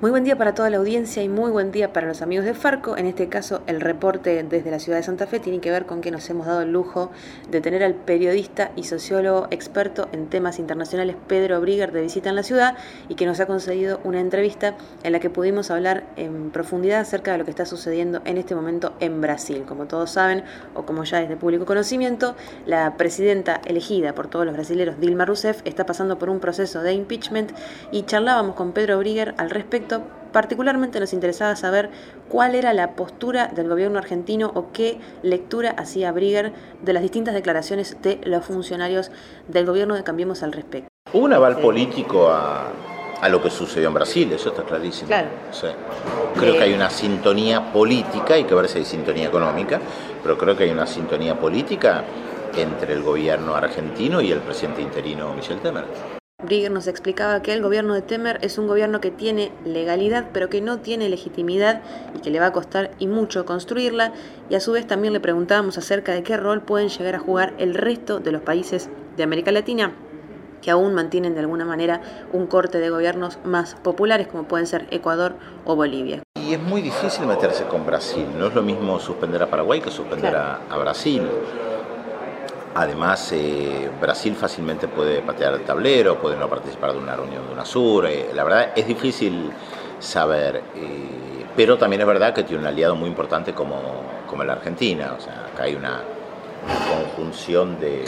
Muy buen día para toda la audiencia y muy buen día para los amigos de Farco. En este caso, el reporte desde la ciudad de Santa Fe tiene que ver con que nos hemos dado el lujo de tener al periodista y sociólogo experto en temas internacionales Pedro Brigger de visita en la ciudad y que nos ha concedido una entrevista en la que pudimos hablar en profundidad acerca de lo que está sucediendo en este momento en Brasil. Como todos saben, o como ya es de público conocimiento, la presidenta elegida por todos los brasileños, Dilma Rousseff, está pasando por un proceso de impeachment y charlábamos con Pedro Brigger al respecto. Particularmente nos interesaba saber cuál era la postura del gobierno argentino o qué lectura hacía Brigger de las distintas declaraciones de los funcionarios del gobierno de Cambiemos al respecto. Hubo un aval político a lo que sucedió en Brasil, eso está clarísimo. Claro. Sí. Creo que hay una sintonía política, hay que ver si hay sintonía económica, pero creo que hay una sintonía política entre el gobierno argentino y el presidente interino Michel Temer. Brigger nos explicaba que el gobierno de Temer es un gobierno que tiene legalidad, pero que no tiene legitimidad y que le va a costar y mucho construirla, y a su vez también le preguntábamos acerca de qué rol pueden llegar a jugar el resto de los países de América Latina, que aún mantienen de alguna manera un corte de gobiernos más populares, como pueden ser Ecuador o Bolivia. Y es muy difícil meterse con Brasil, no es lo mismo suspender a Paraguay que suspender a Brasil. Además, Brasil fácilmente puede patear el tablero, puede no participar de una reunión de UNASUR. La verdad es difícil saber, pero también es verdad que tiene un aliado muy importante como la Argentina. O sea, acá hay una conjunción de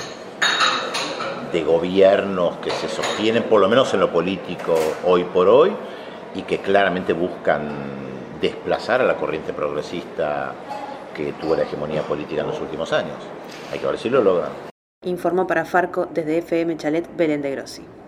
gobiernos que se sostienen, por lo menos en lo político hoy por hoy, y que claramente buscan desplazar a la corriente progresista que tuvo la hegemonía política en los últimos años. Hay que ver si lo logran. Informó para Farco desde FM Chalet Belén de Grossi.